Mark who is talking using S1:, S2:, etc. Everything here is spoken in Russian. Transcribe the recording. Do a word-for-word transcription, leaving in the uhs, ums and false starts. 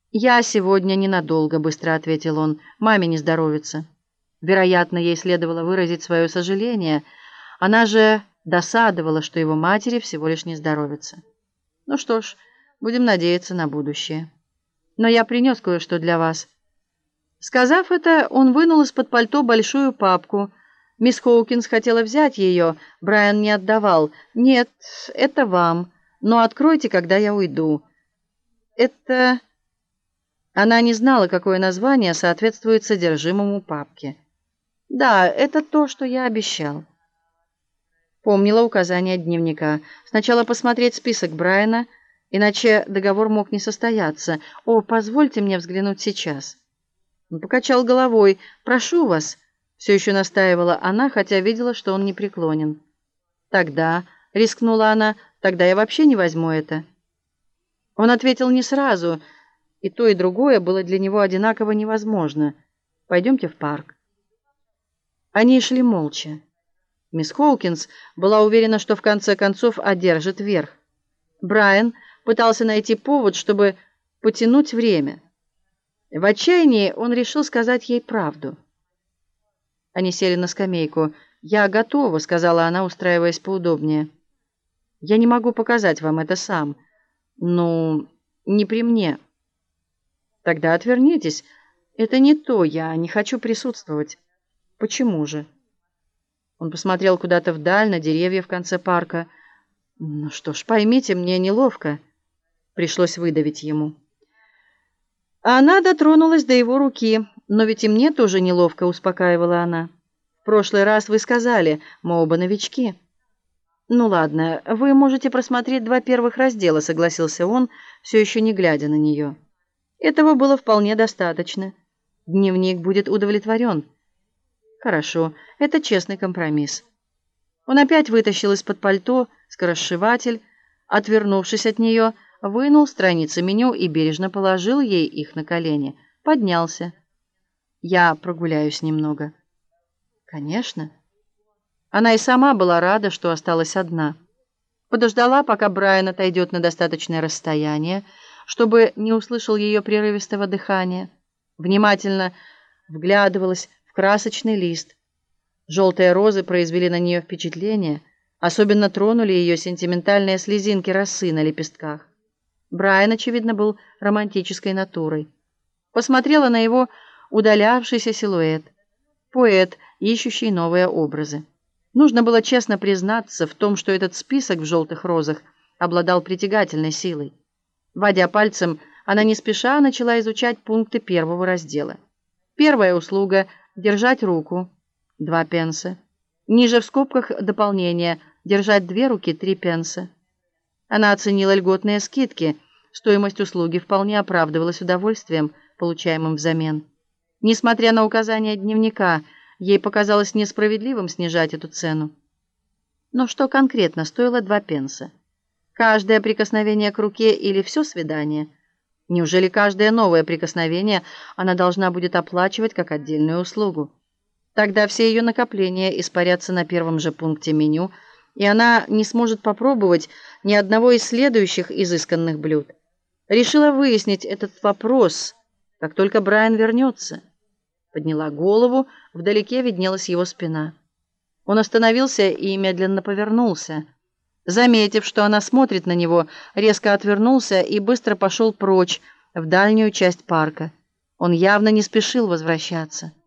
S1: «Я сегодня ненадолго», — быстро ответил он. «Маме не здоровится». Вероятно, ей следовало выразить свое сожаление. Она же досадовала, что его матери всего лишь не здоровится. «Ну что ж, будем надеяться на будущее. Но я принес кое-что для вас». Сказав это, он вынул из-под пальто большую папку. Мисс Хоукинс хотела взять ее, Брайан не отдавал. «Нет, это вам, но откройте, когда я уйду». «Это...» Она не знала, какое название соответствует содержимому папки. «Да, это то, что я обещал». Помнила указания дневника. Сначала посмотреть список Брайана, иначе договор мог не состояться. «О, позвольте мне взглянуть сейчас». Он покачал головой. «Прошу вас», — все еще настаивала она, хотя видела, что он не преклонен. «Тогда», — рискнула она, — «тогда я вообще не возьму это». Он ответил не сразу, и то, и другое было для него одинаково невозможно. «Пойдемте в парк». Они шли молча. Мисс Хоукинс была уверена, что в конце концов одержит верх. Брайан пытался найти повод, чтобы потянуть время. В отчаянии он решил сказать ей правду. Они сели на скамейку. «Я готова», — сказала она, устраиваясь поудобнее. «Я не могу показать вам это сам. Ну, не при мне». «Тогда отвернитесь. Это не то. Я не хочу присутствовать». «Почему же?» Он посмотрел куда-то вдаль, на деревья в конце парка. «Ну что ж, поймите, мне неловко». Пришлось выдавить ему. Она дотронулась до его руки. «Но ведь и мне тоже неловко», — успокаивала она. «В прошлый раз вы сказали, мы оба новички». «Ну ладно, вы можете просмотреть два первых раздела», — согласился он, все еще не глядя на нее. Этого было вполне достаточно. Дневник будет удовлетворен. «Хорошо, это честный компромисс». Он опять вытащил из-под пальто скоросшиватель, отвернувшись от нее, вынул страницы меню и бережно положил ей их на колени. Поднялся. «Я прогуляюсь немного». «Конечно». Она и сама была рада, что осталась одна. Подождала, пока Брайан отойдет на достаточное расстояние, чтобы не услышал ее прерывистого дыхания. Внимательно вглядывалась в красочный лист. Желтые розы произвели на нее впечатление, особенно тронули ее сентиментальные слезинки росы на лепестках. Брайан, очевидно, был романтической натурой. Посмотрела на его удалявшийся силуэт. Поэт, ищущий новые образы. Нужно было честно признаться в том, что этот список в желтых розах обладал притягательной силой. Водя пальцем, она не спеша начала изучать пункты первого раздела. Первая услуга — держать руку. Два пенса. Ниже в скобках дополнение — держать две руки, три пенса. Она оценила льготные скидки. Стоимость услуги вполне оправдывалась удовольствием, получаемым взамен. Несмотря на указания дневника, ей показалось несправедливым снижать эту цену. Но что конкретно стоило два пенса? Каждое прикосновение к руке или все свидание? Неужели каждое новое прикосновение она должна будет оплачивать как отдельную услугу? Тогда все ее накопления испарятся на первом же пункте меню, и она не сможет попробовать ни одного из следующих изысканных блюд. Решила выяснить этот вопрос, как только Брайан вернется. Подняла голову, вдалеке виднелась его спина. Он остановился и медленно повернулся. Заметив, что она смотрит на него, резко отвернулся и быстро пошел прочь в дальнюю часть парка. Он явно не спешил возвращаться.